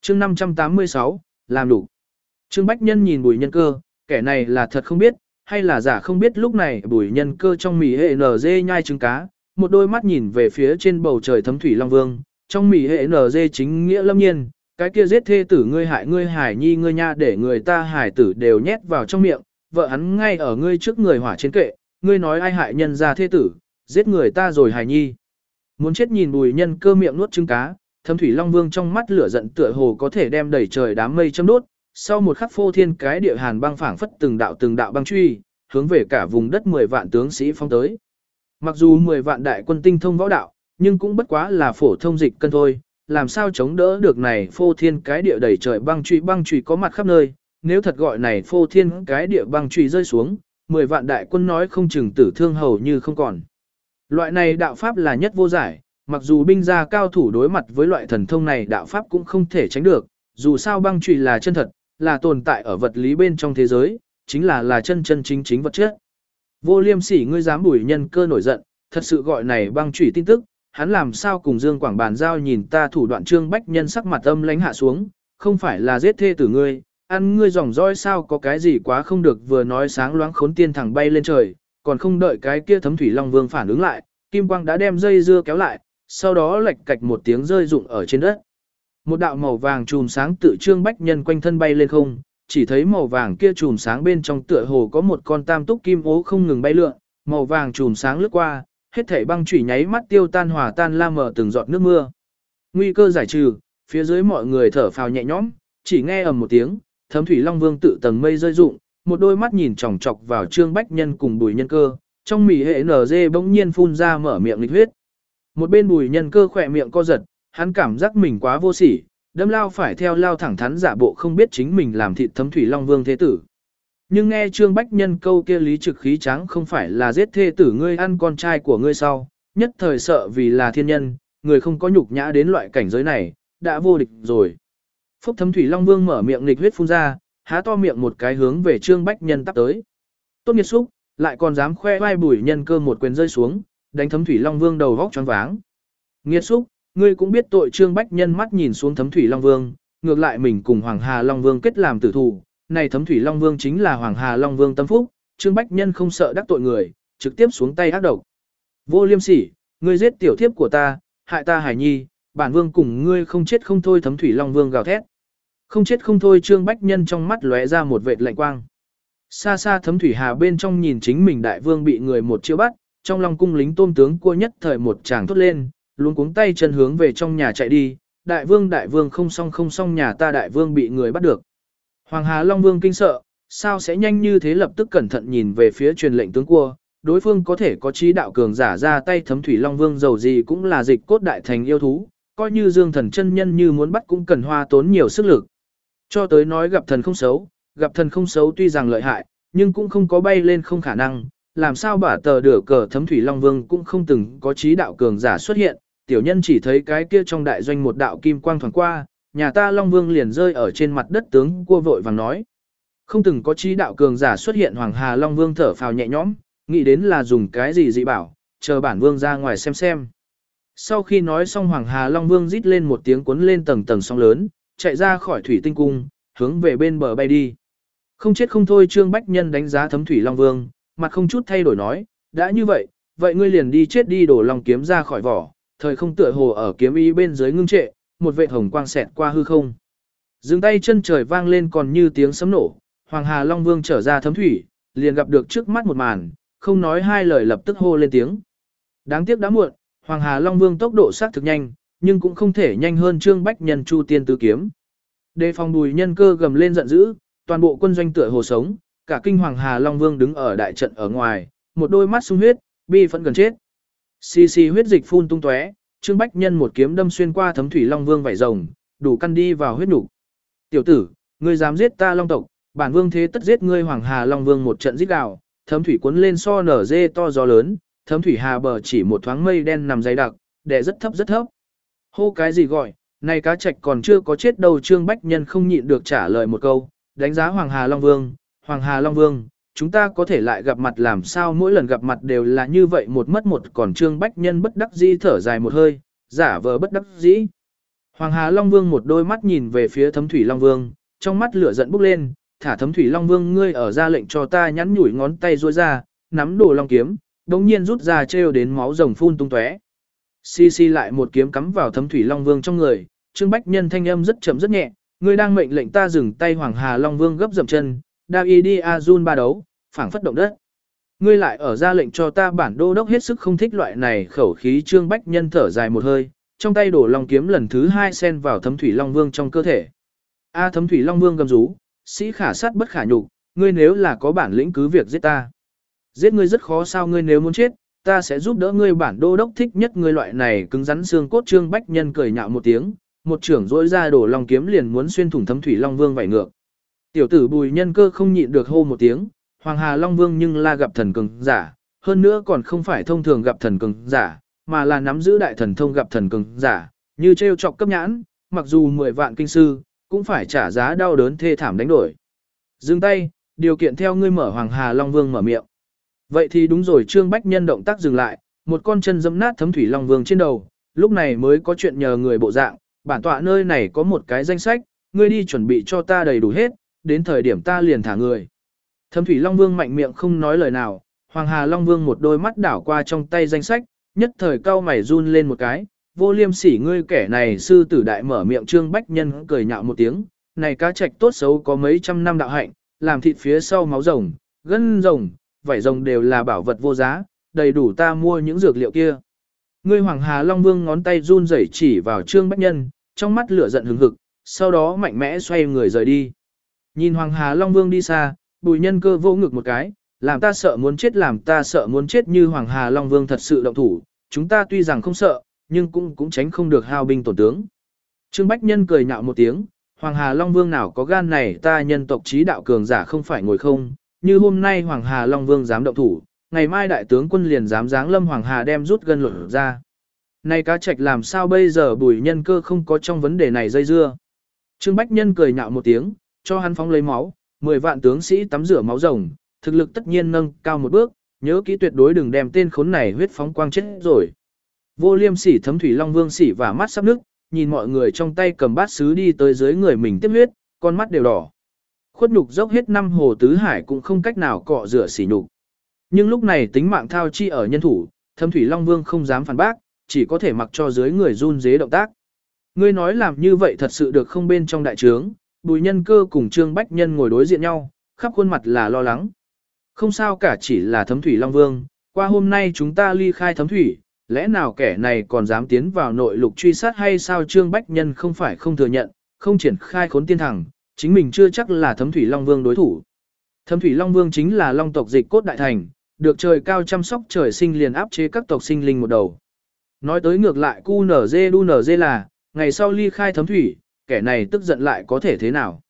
chương 586, làm đủ. Trương Bách Nhân nhìn Bùi Nhân Cơ, kẻ này là thật không biết, hay là giả không biết. Lúc này Bùi Nhân Cơ trong mì hệ NG nhai trứng cá, một đôi mắt nhìn về phía trên bầu trời thấm thủy Long Vương, trong mì hệ NG chính nghĩa lâm nhiên, cái kia giết thê tử ngươi hại ngươi hải nhi ngươi nha, để người ta hải tử đều nhét vào trong miệng, vợ hắn ngay ở ngươi trước người hỏa trên kệ, ngươi nói ai hại nhân ra thê tử, giết người ta rồi hải nhi. Muốn chết nhìn Bùi Nhân Cơ miệng nuốt trứng cá, thấm thủy Long Vương trong mắt lửa giận tựa hồ có thể đem đẩy trời đám mây châm đốt, sau một khắc phô thiên cái địa hàn băng phảng phất từng đạo băng truy, hướng về cả vùng đất 10 vạn tướng sĩ phong tới. Mặc dù 10 vạn đại quân tinh thông võ đạo, nhưng cũng bất quá là phổ thông dịch cân thôi, làm sao chống đỡ được này phô thiên cái địa đẩy trời băng truy có mặt khắp nơi, nếu thật gọi này phô thiên cái địa băng truy rơi xuống, 10 vạn đại quân nói không chừng tử thương hầu như không còn. Loại này đạo pháp là nhất vô giải, mặc dù binh gia cao thủ đối mặt với loại thần thông này đạo pháp cũng không thể tránh được, dù sao băng truy là chân thật, là tồn tại ở vật lý bên trong thế giới, chính là chân chính vật chất. Vô Liêm Sỉ, ngươi dám Bùi Nhân Cơ nổi giận, thật sự gọi này băng truy tin tức, hắn làm sao cùng Dương Quảng bàn giao. Nhìn ta thủ đoạn. Trương Bách Nhân sắc mặt âm lãnh hạ xuống, không phải là giết thê tử ngươi, ăn ngươi dòng roi sao có cái gì quá không được. Vừa nói sáng loáng khốn tiên thẳng bay lên trời, còn không đợi cái kia thấm thủy Long Vương phản ứng lại, kim quang đã đem dây dưa kéo lại, sau đó lệch cạch một tiếng rơi rụng ở trên đất. Một đạo màu vàng chùm sáng tự Trương Bách Nhân quanh thân bay lên không, chỉ thấy màu vàng kia chùm sáng bên trong tựa hồ có một con tam túc kim ố không ngừng bay lượn, màu vàng chùm sáng lướt qua, hết thảy băng chủy nháy mắt tiêu tan hòa tan la mờ từng giọt nước mưa. Nguy cơ giải trừ, phía dưới mọi người thở phào nhẹ nhõm, chỉ nghe ầm một tiếng, thấm thủy Long Vương tự tầng mây rơi rụng, một đôi mắt nhìn chòng chọc vào Trương Bách Nhân cùng Bùi Nhân Cơ, trong mỉ hệ NG bỗng nhiên phun ra mở miệng nghịch huyết. Một bên Bùi Nhân Cơ khỏe miệng co giật, hắn cảm giác mình quá vô sỉ, đâm lao phải theo lao thẳng thắn giả bộ không biết chính mình làm thịt thấm thủy Long Vương thế tử. Nhưng nghe Trương Bách Nhân câu kia lý trực khí tráng không phải là giết thê tử ngươi ăn con trai của ngươi sau, nhất thời sợ vì là thiên nhân, người không có nhục nhã đến loại cảnh giới này, đã vô địch rồi. Phúc thấm thủy Long Vương mở miệng nghịch huyết phun ra, há to miệng một cái hướng về Trương Bách Nhân tắp tới. Tốt nghiệt xúc, lại còn dám khoe vai. Bùi Nhân Cơ một quyền rơi xuống, đánh thấm thủy Long Vương đầu vóc choáng váng. Nghiệt xúc, ngươi cũng biết tội. Trương Bách Nhân mắt nhìn xuống thấm thủy Long Vương, ngược lại mình cùng Hoàng Hà Long Vương kết làm tử thù. Này thấm thủy Long Vương chính là Hoàng Hà Long Vương tâm phúc, Trương Bách Nhân không sợ đắc tội người, trực tiếp xuống tay ác độc. Vô Liêm Sỉ, ngươi giết tiểu thiếp của ta, hại ta hải nhi, bản vương cùng ngươi không chết không thôi. Thấm thủy Long Vương gào thét. Không chết không thôi. Trương Bách Nhân trong mắt lóe ra một vệt lạnh quang. Xa xa thấm thủy hà bên trong nhìn chính mình đại vương bị người một chiêu bắt, trong lòng cung lính tôm tướng cua nhất thời một tràng thốt lên, luống cuống tay chân hướng về trong nhà chạy đi. Đại vương không xong, nhà ta đại vương bị người bắt được. Hoàng Hà Long Vương kinh sợ, sao sẽ nhanh như thế, lập tức cẩn thận nhìn về phía truyền lệnh tướng cua, đối phương có thể có trí đạo cường giả ra tay. Thấm thủy Long Vương dầu gì cũng là dịch cốt đại thành yêu thú, coi như Dương Thần chân nhân như muốn bắt cũng cần hoa tốn nhiều sức lực. Cho tới nói gặp thần không xấu tuy rằng lợi hại, nhưng cũng không có bay lên không khả năng, làm sao bả tờ đửa cờ thấm thủy Long Vương cũng không từng có trí đạo cường giả xuất hiện, tiểu nhân chỉ thấy cái kia trong đại doanh một đạo kim quang thoáng qua, nhà ta Long Vương liền rơi ở trên mặt đất. Tướng cua vội vàng nói, không từng có trí đạo cường giả xuất hiện. Hoàng Hà Long Vương thở phào nhẹ nhõm, nghĩ đến là dùng cái gì dị bảo, chờ bản vương ra ngoài xem. Sau khi nói xong, Hoàng Hà Long Vương rít lên một tiếng, cuốn lên tầng tầng sóng lớn, chạy ra khỏi thủy tinh cung, hướng về bên bờ bay đi. Không chết không thôi. Trương Bách Nhân đánh giá thấm thủy Long Vương, mặt không chút thay đổi nói, đã như vậy, vậy ngươi liền đi chết đi. Đổ long kiếm ra khỏi vỏ, thời không tựa hồ ở kiếm ý bên dưới ngưng trệ, một vệt hồng quang xẹt qua hư không. Dừng tay chân trời vang lên còn như tiếng sấm nổ, Hoàng Hà Long Vương trở ra thấm thủy, liền gặp được trước mắt một màn, không nói hai lời lập tức hô lên tiếng. Đáng tiếc đã muộn, Hoàng Hà Long Vương tốc độ xác thực nhanh, nhưng cũng không thể nhanh hơn Trương Bách Nhân Chu Tiên Tứ Kiếm. Đề phòng Bùi Nhân Cơ gầm lên giận dữ, toàn bộ quân doanh tựa hồ sống, cả kinh Hoàng Hà Long Vương đứng ở đại trận ở ngoài, một đôi mắt sung huyết, bi phẫn gần chết. Xì xì huyết dịch phun tung tóe, Trương Bách Nhân một kiếm đâm xuyên qua thấm thủy Long Vương vảy rồng, đủ căn đi vào huyết nục. Tiểu tử, ngươi dám giết ta Long tộc, bản vương thế tất giết ngươi. Hoàng Hà Long Vương một trận rít gào, thấm thủy cuốn lên so nở dê to gió lớn, thấm thủy hà bờ chỉ một thoáng mây đen nằm dày đặc, đè rất thấp rất thấp. Hô cái gì gọi, này cá trạch còn chưa có chết đâu. Trương Bách Nhân không nhịn được trả lời một câu, đánh giá Hoàng Hà Long Vương, Hoàng Hà Long Vương, chúng ta có thể lại gặp mặt, làm sao mỗi lần gặp mặt đều là như vậy một mất một còn. Trương Bách Nhân bất đắc dĩ thở dài một hơi, giả vờ bất đắc dĩ. Hoàng Hà Long Vương một đôi mắt nhìn về phía Thấm Thủy Long Vương, trong mắt lửa giận bốc lên, thả Thấm Thủy Long Vương ngươi ở ra lệnh cho ta nhắn nhủi ngón tay duỗi ra, nắm đồ long kiếm, đống nhiên rút ra treo đến máu rồng phun tung tóe. Xi lại một kiếm cắm vào Thấm Thủy Long Vương trong người, Trương Bách Nhân thanh âm rất chậm rất nhẹ, ngươi đang mệnh lệnh ta dừng tay. Hoàng Hà Long Vương gấp dậm chân, David Azun ba đấu, phảng phất động đất. Ngươi lại ở ra lệnh cho ta bản đô đốc hết sức không thích loại này khẩu khí. Trương Bách Nhân thở dài một hơi, trong tay đổ long kiếm lần thứ 2 xen vào Thấm Thủy Long Vương trong cơ thể. Thấm Thủy Long Vương gầm rú, sĩ khả sát bất khả nhục, ngươi nếu là có bản lĩnh cứ việc giết ta. Giết ngươi rất khó sao, ngươi nếu muốn chết, ta sẽ giúp đỡ ngươi. Bản đô đốc thích nhất ngươi loại này cứng rắn xương cốt. Trương Bách Nhân cười nhạo một tiếng, một trưởng rỗi ra đổ long kiếm liền muốn xuyên thủng Thấm Thủy Long Vương vảy ngược. Tiểu tử Bùi Nhân Cơ không nhịn được hô một tiếng, Hoàng Hà Long Vương nhưng là gặp thần cường giả, hơn nữa còn không phải thông thường gặp thần cường giả, mà là nắm giữ đại thần thông gặp thần cường giả, như trêu chọc cấp nhãn, mặc dù 10 vạn kinh sư, cũng phải trả giá đau đớn thê thảm đánh đổi. Dừng tay, điều kiện theo ngươi mở. Hoàng Hà Long Vương mở miệng. Vậy thì đúng rồi. Trương Bách Nhân động tác dừng lại, một con chân giẫm nát Thấm Thủy Long Vương trên đầu, lúc này mới có chuyện nhờ người bộ dạng, bản tọa nơi này có một cái danh sách, ngươi đi chuẩn bị cho ta đầy đủ hết, đến thời điểm ta liền thả người. Thấm Thủy Long Vương mạnh miệng không nói lời nào, Hoàng Hà Long Vương một đôi mắt đảo qua trong tay danh sách, nhất thời cau mày run lên một cái, vô liêm sỉ ngươi kẻ này. Sư tử đại mở miệng. Trương Bách Nhân cười nhạo một tiếng, này cá trạch tốt xấu có mấy trăm năm đạo hạnh, làm thịt phía sau máu rồng, gân rồng, vảy rồng đều là bảo vật vô giá, đầy đủ ta mua những dược liệu kia. Ngươi. Hoàng Hà Long Vương ngón tay run rẩy chỉ vào Trương Bách Nhân, trong mắt lửa giận hừng hực, sau đó mạnh mẽ xoay người rời đi. Nhìn Hoàng Hà Long Vương đi xa, Bùi Nhân Cơ vỗ ngực một cái, làm ta sợ muốn chết, làm ta sợ muốn chết. Như Hoàng Hà Long Vương thật sự động thủ, chúng ta tuy rằng không sợ, nhưng cũng tránh không được hao binh tổn tướng. Trương Bách Nhân cười nhạo một tiếng, Hoàng Hà Long Vương nào có gan này, ta nhân tộc trí đạo cường giả không phải ngồi không, như hôm nay Hoàng Hà Long Vương dám động thủ, ngày mai đại tướng quân liền dám giáng lâm Hoàng Hà đem rút gân lột ra. Này cá trạch làm sao bây giờ? Bùi Nhân Cơ không có trong vấn đề này dây dưa. Trương Bách Nhân cười nhạo một tiếng, cho hắn phóng lấy máu, 10 vạn tướng sĩ tắm rửa máu rồng, thực lực tất nhiên nâng cao một bước, nhớ kỹ tuyệt đối đừng đem tên khốn này huyết phóng quang chết rồi. Vô liêm sỉ. Thấm Thủy Long Vương sỉ và mắt sắp nứt, nhìn mọi người trong tay cầm bát sứ đi tới dưới người mình tiếp huyết, con mắt đều đỏ. Khuất nhục dốc hết 5 hồ tứ hải cũng không cách nào cọ rửa sỉ nhục. Nhưng lúc này tính mạng thao chi ở nhân thủ, Thấm Thủy Long Vương không dám phản bác, chỉ có thể mặc cho dưới người run rế động tác. Ngươi nói làm như vậy thật sự được không? Bên trong đại trướng, Bùi Nhân Cơ cùng Trương Bách Nhân ngồi đối diện nhau, khắp khuôn mặt là lo lắng. Không sao cả, chỉ là Thấm Thủy Long Vương, qua hôm nay chúng ta ly khai Thấm Thủy, lẽ nào kẻ này còn dám tiến vào nội lục truy sát hay sao? Trương Bách Nhân không phải không thừa nhận, không triển khai khốn tiên thẳng, chính mình chưa chắc là Thấm Thủy Long Vương đối thủ. Thấm Thủy Long Vương chính là long tộc dịch cốt đại thành, được trời cao chăm sóc, trời sinh liền áp chế các tộc sinh linh một đầu. Nói tới ngược lại QNZ là, ngày sau ly khai Thấm Thủy, kẻ này tức giận lại có thể thế nào?